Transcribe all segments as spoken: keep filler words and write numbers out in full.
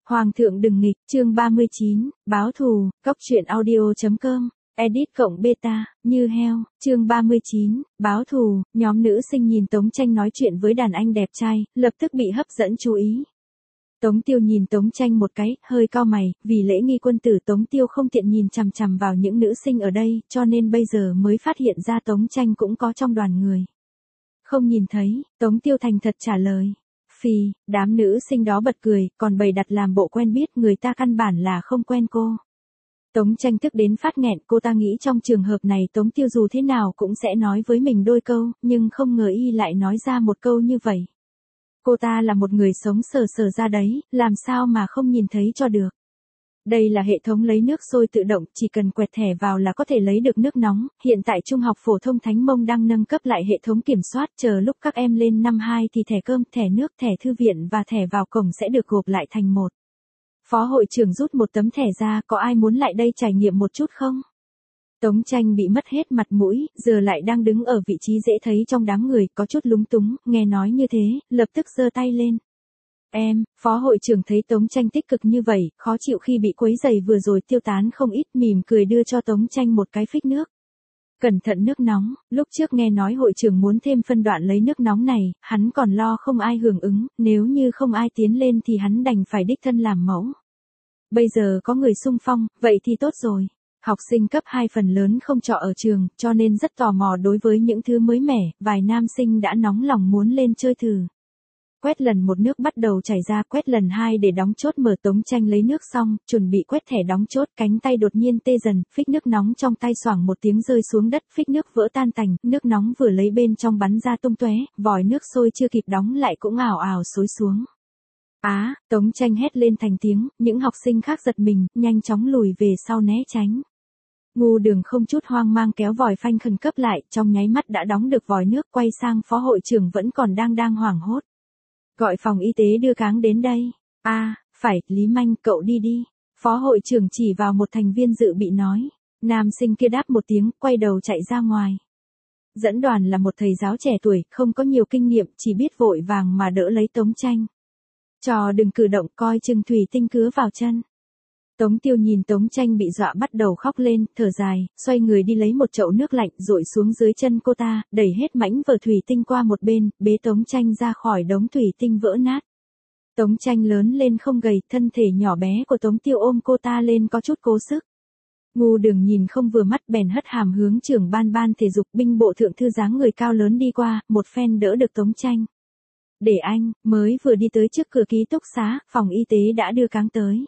Hoàng thượng đừng nghịch, chương ba mươi chín, báo thù, cóc truyện audio chấm com, edit cộng beta, như heo, chương ba mươi chín, báo thù, nhóm nữ sinh nhìn Tống Tranh nói chuyện với đàn anh đẹp trai, lập tức bị hấp dẫn chú ý. Tống Tiêu nhìn Tống Tranh một cái, hơi cau mày, vì lễ nghi quân tử Tống Tiêu không tiện nhìn chằm chằm vào những nữ sinh ở đây, cho nên bây giờ mới phát hiện ra Tống Tranh cũng có trong đoàn người. Không nhìn thấy, Tống Tiêu thành thật trả lời. Phì, đám nữ sinh đó bật cười, còn bày đặt làm bộ quen biết, người ta căn bản là không quen cô. Tống Tranh tức đến phát nghẹn, cô ta nghĩ trong trường hợp này Tống Tiêu dù thế nào cũng sẽ nói với mình đôi câu, nhưng không ngờ y lại nói ra một câu như vậy. Cô ta là một người sống sờ sờ ra đấy, làm sao mà không nhìn thấy cho được. Đây là hệ thống lấy nước sôi tự động, chỉ cần quẹt thẻ vào là có thể lấy được nước nóng. Hiện tại Trung học phổ thông Thánh Mông đang nâng cấp lại hệ thống kiểm soát, chờ lúc các em lên năm hai thì thẻ cơm, thẻ nước, thẻ thư viện và thẻ vào cổng sẽ được gộp lại thành một. Phó hội trưởng rút một tấm thẻ ra, có ai muốn lại đây trải nghiệm một chút không? Tống Tranh bị mất hết mặt mũi, giờ lại đang đứng ở vị trí dễ thấy trong đám người, có chút lúng túng, nghe nói như thế, lập tức giơ tay lên. Em, phó hội trưởng thấy Tống Tranh tích cực như vậy, khó chịu khi bị quấy rầy vừa rồi tiêu tán không ít, mỉm cười đưa cho Tống Tranh một cái phích nước. Cẩn thận nước nóng, lúc trước nghe nói hội trưởng muốn thêm phân đoạn lấy nước nóng này, hắn còn lo không ai hưởng ứng, nếu như không ai tiến lên thì hắn đành phải đích thân làm mẫu. Bây giờ có người xung phong, vậy thì tốt rồi. Học sinh cấp hai phần lớn không trọ ở trường, cho nên rất tò mò đối với những thứ mới mẻ, vài nam sinh đã nóng lòng muốn lên chơi thử. Quét lần một nước bắt đầu chảy ra, quét lần hai để đóng chốt, mở Tống Tranh lấy nước xong, chuẩn bị quét thẻ đóng chốt, cánh tay đột nhiên tê dần, phích nước nóng trong tay xoảng một tiếng rơi xuống đất, phích nước vỡ tan tành, nước nóng vừa lấy bên trong bắn ra tung tóe, vòi nước sôi chưa kịp đóng lại cũng ào ào xối xuống. Á, à, Tống Tranh hét lên thành tiếng, những học sinh khác giật mình, nhanh chóng lùi về sau né tránh. Ngu Đường không chút hoang mang kéo vòi phanh khẩn cấp lại, trong nháy mắt đã đóng được vòi nước, quay sang phó hội trưởng vẫn còn đang đang hoảng hốt. Gọi phòng y tế đưa cáng đến đây. A, à, phải, Lý Manh, cậu đi đi. Phó hội trưởng chỉ vào một thành viên dự bị nói. Nam sinh kia đáp một tiếng, quay đầu chạy ra ngoài. Dẫn đoàn là một thầy giáo trẻ tuổi, không có nhiều kinh nghiệm, chỉ biết vội vàng mà đỡ lấy Tống Tranh. Trò đừng cử động, coi chừng thủy tinh cứa vào chân. Tống Tiêu nhìn Tống Tranh bị dọa bắt đầu khóc lên, thở dài, xoay người đi lấy một chậu nước lạnh dội xuống dưới chân cô ta, đẩy hết mảnh vở thủy tinh qua một bên, bế Tống Tranh ra khỏi đống thủy tinh vỡ nát. Tống Tranh lớn lên không gầy, thân thể nhỏ bé của Tống Tiêu ôm cô ta lên có chút cố sức. Ngu Đường nhìn không vừa mắt bèn hất hàm hướng trưởng ban ban thể dục binh bộ thượng thư dáng người cao lớn đi qua, một phen đỡ được Tống Tranh. Để anh, mới vừa đi tới trước cửa ký túc xá, phòng y tế đã đưa cáng tới.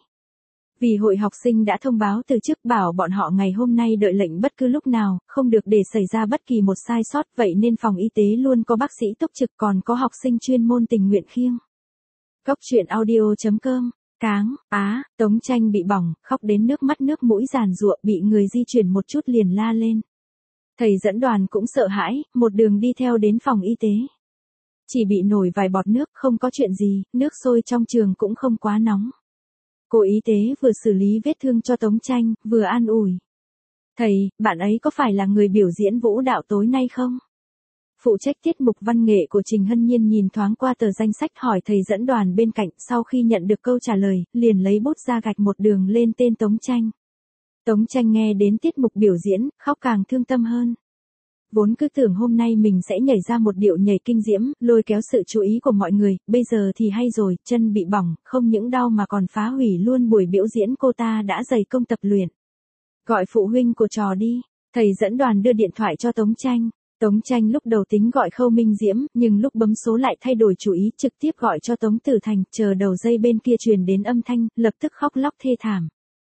Vì hội học sinh đã thông báo từ trước bảo bọn họ ngày hôm nay đợi lệnh bất cứ lúc nào, không được để xảy ra bất kỳ một sai sót, vậy nên phòng y tế luôn có bác sĩ túc trực, còn có học sinh chuyên môn tình nguyện khiêng. Cóc truyện audio chấm com, cáng, á, Tống Tranh bị bỏng, khóc đến nước mắt nước mũi giàn giụa, bị người di chuyển một chút liền la lên. Thầy dẫn đoàn cũng sợ hãi, một đường đi theo đến phòng y tế. Chỉ bị nổi vài bọt nước, không có chuyện gì, nước sôi trong trường cũng không quá nóng. Cô y tế vừa xử lý vết thương cho Tống Tranh, vừa an ủi. Thầy, bạn ấy có phải là người biểu diễn vũ đạo tối nay không? Phụ trách tiết mục văn nghệ của Trình Hân Nhiên nhìn thoáng qua tờ danh sách hỏi thầy dẫn đoàn bên cạnh, sau khi nhận được câu trả lời, liền lấy bút ra gạch một đường lên tên Tống Tranh. Tống Tranh nghe đến tiết mục biểu diễn, khóc càng thương tâm hơn. Vốn cứ tưởng hôm nay mình sẽ nhảy ra một điệu nhảy kinh diễm, lôi kéo sự chú ý của mọi người, bây giờ thì hay rồi, chân bị bỏng, không những đau mà còn phá hủy luôn buổi biểu diễn cô ta đã dày công tập luyện. Gọi phụ huynh của trò đi, thầy dẫn đoàn đưa điện thoại cho Tống Tranh. Tống Tranh lúc đầu tính gọi Khâu Minh Diễm, nhưng lúc bấm số lại thay đổi chủ ý, trực tiếp gọi cho Tống Tử Thành, chờ đầu dây bên kia truyền đến âm thanh, lập tức khóc lóc thê thảm.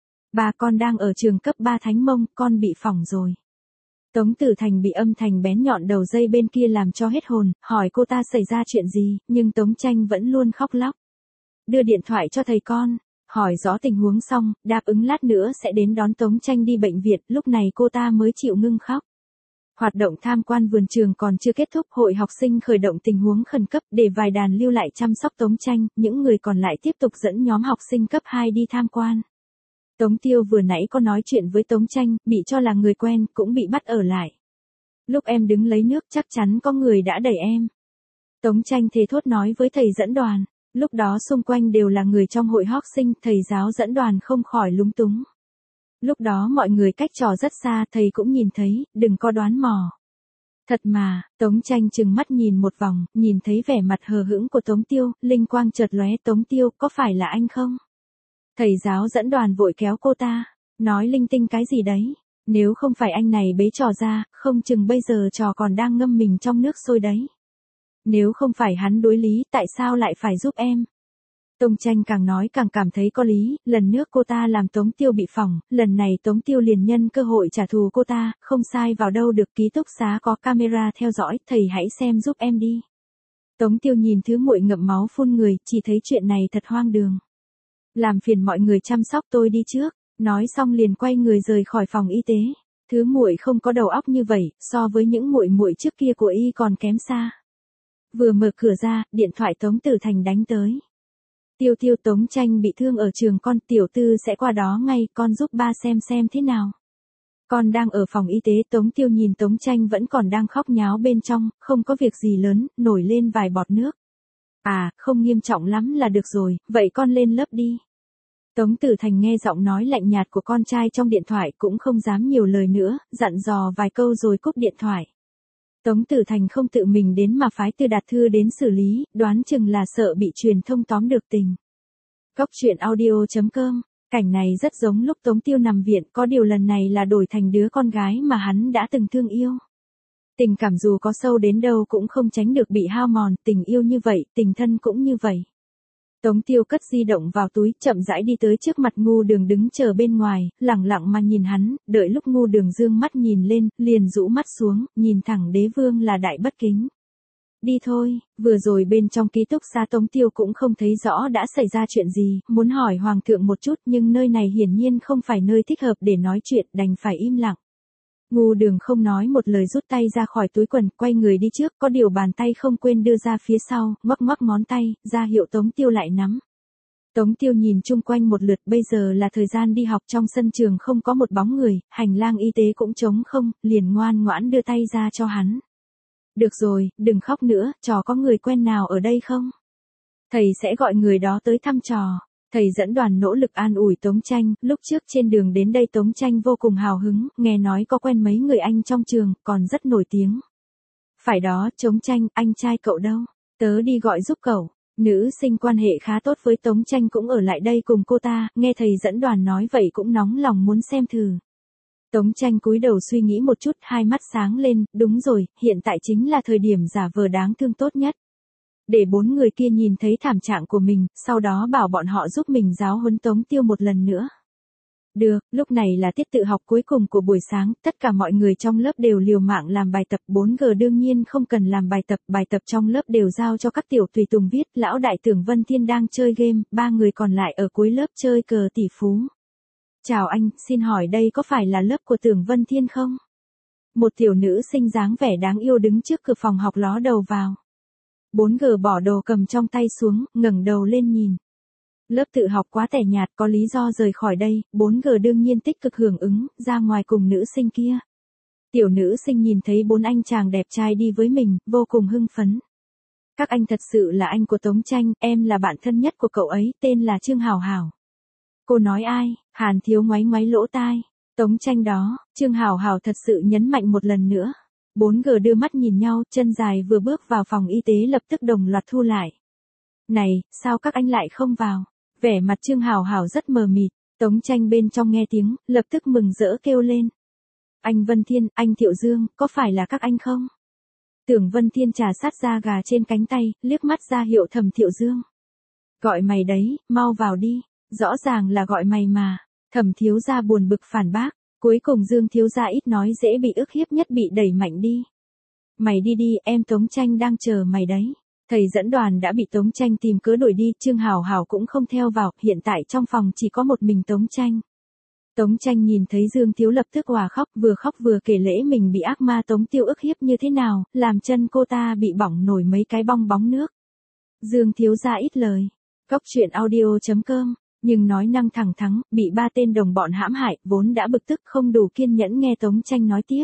Bà con đang ở trường cấp ba Thánh Mông, con bị phỏng rồi. Tống Tử Thành bị âm thanh bén nhọn đầu dây bên kia làm cho hết hồn, hỏi cô ta xảy ra chuyện gì, nhưng Tống Tranh vẫn luôn khóc lóc. Đưa điện thoại cho thầy con, hỏi rõ tình huống xong, đáp ứng lát nữa sẽ đến đón Tống Tranh đi bệnh viện, lúc này cô ta mới chịu ngưng khóc. Hoạt động tham quan vườn trường còn chưa kết thúc, hội học sinh khởi động tình huống khẩn cấp để vài đàn lưu lại chăm sóc Tống Tranh, những người còn lại tiếp tục dẫn nhóm học sinh cấp hai đi tham quan. Tống Tiêu vừa nãy có nói chuyện với Tống Tranh, bị cho là người quen, cũng bị bắt ở lại. Lúc em đứng lấy nước chắc chắn có người đã đẩy em. Tống Tranh thề thốt nói với thầy dẫn đoàn. Lúc đó xung quanh đều là người trong hội học sinh, thầy giáo dẫn đoàn không khỏi lúng túng. Lúc đó mọi người cách trò rất xa, thầy cũng nhìn thấy, đừng có đoán mò. Thật mà, Tống Tranh trừng mắt nhìn một vòng, nhìn thấy vẻ mặt hờ hững của Tống Tiêu, linh quang chợt lóe. Tống Tiêu, có phải là anh không? Thầy giáo dẫn đoàn vội kéo cô ta, nói linh tinh cái gì đấy, nếu không phải anh này bế trò ra, không chừng bây giờ trò còn đang ngâm mình trong nước sôi đấy. Nếu không phải hắn đối lý, tại sao lại phải giúp em? Tống Tranh càng nói càng cảm thấy có lý, lần nước cô ta làm Tống Tiêu bị phỏng, lần này Tống Tiêu liền nhân cơ hội trả thù cô ta, không sai vào đâu được, ký túc xá có camera theo dõi, thầy hãy xem giúp em đi. Tống Tiêu nhìn thứ muội ngậm máu phun người, chỉ thấy chuyện này thật hoang đường. Làm phiền mọi người chăm sóc tôi đi trước, nói xong liền quay người rời khỏi phòng y tế. Thứ muội không có đầu óc như vậy, so với những muội muội trước kia của y còn kém xa. Vừa mở cửa ra, điện thoại Tống Tử Thành đánh tới. Tiêu Tiêu, Tống Tranh bị thương ở trường con, tiểu tư sẽ qua đó ngay, con giúp ba xem xem thế nào. Con đang ở phòng y tế. Tống Tiêu nhìn Tống Tranh vẫn còn đang khóc nháo bên trong, không có việc gì lớn, nổi lên vài bọt nước. À, không nghiêm trọng lắm là được rồi, vậy con lên lớp đi. Tống Tử Thành nghe giọng nói lạnh nhạt của con trai trong điện thoại cũng không dám nhiều lời nữa, dặn dò vài câu rồi cúp điện thoại. Tống Tử Thành không tự mình đến mà phái Tư Đạt Thư đến xử lý, đoán chừng là sợ bị truyền thông tóm được tình. Cóc truyện audio chấm com, cảnh này rất giống lúc Tống Tiêu nằm viện, có điều lần này là đổi thành đứa con gái mà hắn đã từng thương yêu. Tình cảm dù có sâu đến đâu cũng không tránh được bị hao mòn, tình yêu như vậy, tình thân cũng như vậy. Tống Tiêu cất di động vào túi, chậm rãi đi tới trước mặt Ngu Đường đứng chờ bên ngoài, lẳng lặng mà nhìn hắn, đợi lúc Ngu Đường dương mắt nhìn lên, liền rũ mắt xuống, nhìn thẳng Đế Vương là đại bất kính. Đi thôi, vừa rồi bên trong ký túc xá Tống Tiêu cũng không thấy rõ đã xảy ra chuyện gì, muốn hỏi Hoàng thượng một chút nhưng nơi này hiển nhiên không phải nơi thích hợp để nói chuyện, đành phải im lặng. Ngu Đường không nói một lời rút tay ra khỏi túi quần, quay người đi trước, có điều bàn tay không quên đưa ra phía sau, ngoắc ngoắc ngón tay, ra hiệu Tống Tiêu lại nắm. Tống Tiêu nhìn chung quanh một lượt, bây giờ là thời gian đi học, trong sân trường không có một bóng người, hành lang y tế cũng trống không, liền ngoan ngoãn đưa tay ra cho hắn. Được rồi, đừng khóc nữa, trò có người quen nào ở đây không? Thầy sẽ gọi người đó tới thăm trò. Thầy dẫn đoàn nỗ lực an ủi Tống Tranh, lúc trước trên đường đến đây Tống Tranh vô cùng hào hứng, nghe nói có quen mấy người anh trong trường, còn rất nổi tiếng. Phải đó, Tống Tranh, anh trai cậu đâu? Tớ đi gọi giúp cậu. Nữ sinh quan hệ khá tốt với Tống Tranh cũng ở lại đây cùng cô ta, nghe thầy dẫn đoàn nói vậy cũng nóng lòng muốn xem thử. Tống Tranh cúi đầu suy nghĩ một chút, hai mắt sáng lên, đúng rồi, hiện tại chính là thời điểm giả vờ đáng thương tốt nhất. Để bốn người kia nhìn thấy thảm trạng của mình, sau đó bảo bọn họ giúp mình giáo huấn Tống Tiêu một lần nữa. Được, lúc này là tiết tự học cuối cùng của buổi sáng, tất cả mọi người trong lớp đều liều mạng làm bài tập, bốn G đương nhiên không cần làm bài tập, bài tập trong lớp đều giao cho các tiểu tùy tùng viết, lão đại Tưởng Vân Thiên đang chơi game, ba người còn lại ở cuối lớp chơi cờ tỷ phú. Chào anh, xin hỏi đây có phải là lớp của Tưởng Vân Thiên không? Một tiểu nữ sinh dáng vẻ đáng yêu đứng trước cửa phòng học ló đầu vào. bốn G bỏ đồ cầm trong tay xuống, ngẩng đầu lên nhìn. Lớp tự học quá tẻ nhạt, có lý do rời khỏi đây, bốn G đương nhiên tích cực hưởng ứng, ra ngoài cùng nữ sinh kia. Tiểu nữ sinh nhìn thấy bốn anh chàng đẹp trai đi với mình, vô cùng hưng phấn. Các anh thật sự là anh của Tống Tranh, em là bạn thân nhất của cậu ấy, tên là Trương Hảo Hảo. Cô nói ai? Hàn Thiếu ngoáy ngoáy lỗ tai. Tống Tranh đó, Trương Hảo Hảo thật sự nhấn mạnh một lần nữa. bốn G đưa mắt nhìn nhau, chân dài vừa bước vào phòng y tế lập tức đồng loạt thu lại. Này, sao các anh lại không vào? Vẻ mặt Trương Hảo Hảo rất mờ mịt, Tống Tranh bên trong nghe tiếng, lập tức mừng rỡ kêu lên. Anh Vân Thiên, anh Thiệu Dương, có phải là các anh không? Tưởng Vân Thiên trà sát da gà trên cánh tay, liếc mắt ra hiệu Thẩm Thiệu Dương. Gọi mày đấy, mau vào đi, rõ ràng là gọi mày mà. Thẩm thiếu gia buồn bực phản bác. Cuối cùng Dương thiếu gia ít nói dễ bị ức hiếp nhất bị đẩy mạnh đi. Mày đi đi, em Tống Tranh đang chờ mày đấy. Thầy dẫn đoàn đã bị Tống Tranh tìm cớ đuổi đi, Trương Hảo Hảo cũng không theo vào, hiện tại trong phòng chỉ có một mình Tống Tranh. Tống Tranh nhìn thấy Dương thiếu lập tức òa khóc, vừa khóc vừa kể lễ mình bị ác ma Tống Tiêu ức hiếp như thế nào, làm chân cô ta bị bỏng nổi mấy cái bong bóng nước. Dương thiếu gia ít lời. Cóc truyện audio chấm com. Nhưng nói năng thẳng thắn, bị ba tên đồng bọn hãm hại, vốn đã bực tức không đủ kiên nhẫn nghe Tống Tranh nói tiếp.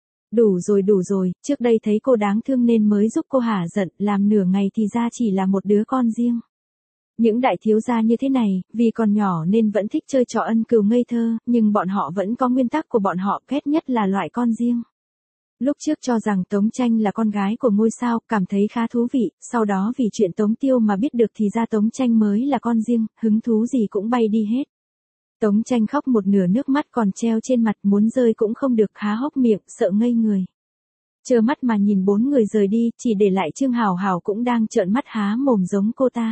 Đủ rồi đủ rồi, trước đây thấy cô đáng thương nên mới giúp cô hả giận, làm nửa ngày thì ra chỉ là một đứa con riêng. Những đại thiếu gia như thế này, vì còn nhỏ nên vẫn thích chơi trò ân cừu ngây thơ, nhưng bọn họ vẫn có nguyên tắc của bọn họ, ghét nhất là loại con riêng. Lúc trước cho rằng Tống Tranh là con gái của ngôi sao, cảm thấy khá thú vị, sau đó vì chuyện Tống Tiêu mà biết được thì ra Tống Tranh mới là con riêng, hứng thú gì cũng bay đi hết. Tống Tranh khóc một nửa nước mắt còn treo trên mặt, muốn rơi cũng không được, há hốc miệng, sợ ngây người. Trơ mắt mà nhìn bốn người rời đi, chỉ để lại Trương Hảo Hảo cũng đang trợn mắt há mồm giống cô ta.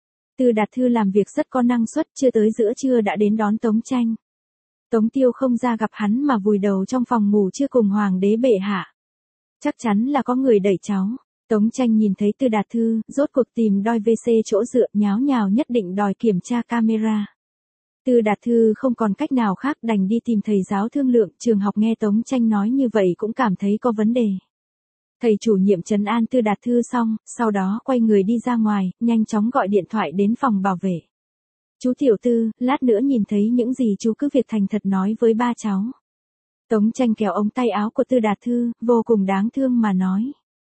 Từ Đạt Thư làm việc rất có năng suất, chưa tới giữa trưa đã đến đón Tống Tranh. Tống Tiêu không ra gặp hắn mà vùi đầu trong phòng ngủ chưa cùng hoàng đế bệ hạ. Chắc chắn là có người đẩy cháu. Tống Tranh nhìn thấy Từ Đạt Thư, rốt cuộc tìm đòi vê xê chỗ dựa, nháo nhào nhất định đòi kiểm tra camera. Từ Đạt Thư không còn cách nào khác đành đi tìm thầy giáo thương lượng, trường học nghe Tống Tranh nói như vậy cũng cảm thấy có vấn đề. Thầy chủ nhiệm trấn an Từ Đạt Thư xong, sau đó quay người đi ra ngoài, nhanh chóng gọi điện thoại đến phòng bảo vệ. Chú Tiểu Tư, lát nữa nhìn thấy những gì chú cứ việc thành thật nói với ba cháu. Tống Tranh kéo ống tay áo của Từ Đạt Thư, vô cùng đáng thương mà nói.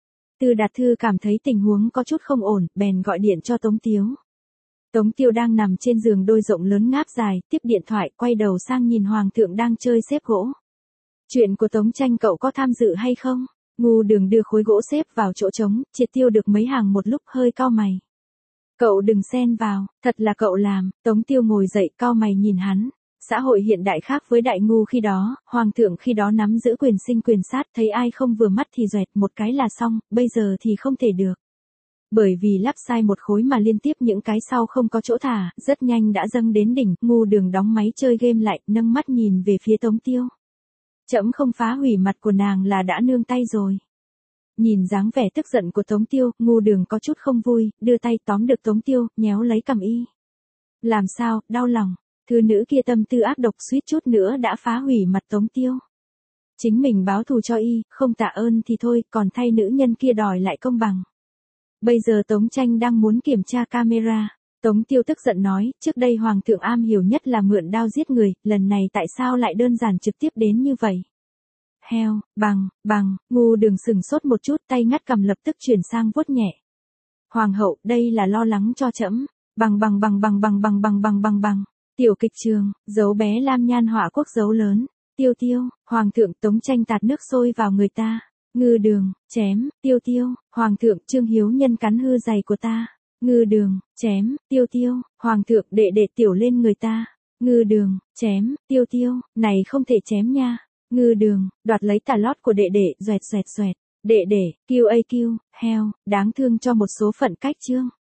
Từ Đạt Thư cảm thấy tình huống có chút không ổn, bèn gọi điện cho Tống Tiếu. Tống Tiêu đang nằm trên giường đôi rộng lớn ngáp dài, tiếp điện thoại, quay đầu sang nhìn Hoàng thượng đang chơi xếp gỗ. Chuyện của Tống Tranh cậu có tham dự hay không? Ngu Đường đưa khối gỗ xếp vào chỗ trống, triệt tiêu được mấy hàng một lúc, hơi cau mày. Cậu đừng xen vào, thật là cậu làm. Tống Tiêu ngồi dậy cau mày nhìn hắn. Xã hội hiện đại khác với đại ngu khi đó, Hoàng thượng khi đó nắm giữ quyền sinh quyền sát, thấy ai không vừa mắt thì doẹt một cái là xong, bây giờ thì không thể được. Bởi vì lắp sai một khối mà liên tiếp những cái sau không có chỗ thả, rất nhanh đã dâng đến đỉnh. Ngu Đường đóng máy chơi game lại, nâng mắt nhìn về phía Tống Tiêu. Trẫm không phá hủy mặt của nàng là đã nương tay rồi. Nhìn dáng vẻ tức giận của Tống Tiêu, Ngu Đường có chút không vui, đưa tay tóm được Tống Tiêu, nhéo lấy cằm y. Làm sao, đau lòng. Thư nữ kia tâm tư ác độc, suýt chút nữa đã phá hủy mặt Tống Tiêu. Chính mình báo thù cho y, không tạ ơn thì thôi, còn thay nữ nhân kia đòi lại công bằng. Bây giờ Tống Tranh đang muốn kiểm tra camera. Tống Tiêu tức giận nói, trước đây Hoàng thượng am hiểu nhất là mượn đao giết người, lần này tại sao lại đơn giản trực tiếp đến như vậy? Heo, bằng, bằng, Ngu Đường sừng sốt một chút, tay ngắt cầm lập tức chuyển sang vuốt nhẹ. Hoàng hậu, đây là lo lắng cho trẫm. Bằng bằng bằng bằng bằng bằng bằng bằng bằng bằng. Tiểu kịch trường, dấu bé Lam Nhan họa quốc dấu lớn. Tiêu Tiêu, Hoàng thượng. Tống Tranh tạt nước sôi vào người ta. Ngư Đường, chém. Tiêu Tiêu, Hoàng thượng. Trương Hiếu Nhân cắn hư giày của ta. Ngư Đường, chém. Tiêu Tiêu, Hoàng thượng. Đệ đệ tiểu lên người ta. Ngư Đường, chém. Tiêu Tiêu, này không thể chém nha. Ngư Đường, đoạt lấy tà lót của đệ đệ, xoẹt xoẹt xoẹt. Đệ đệ, Q A Q, heo, đáng thương cho một số phận cách chương.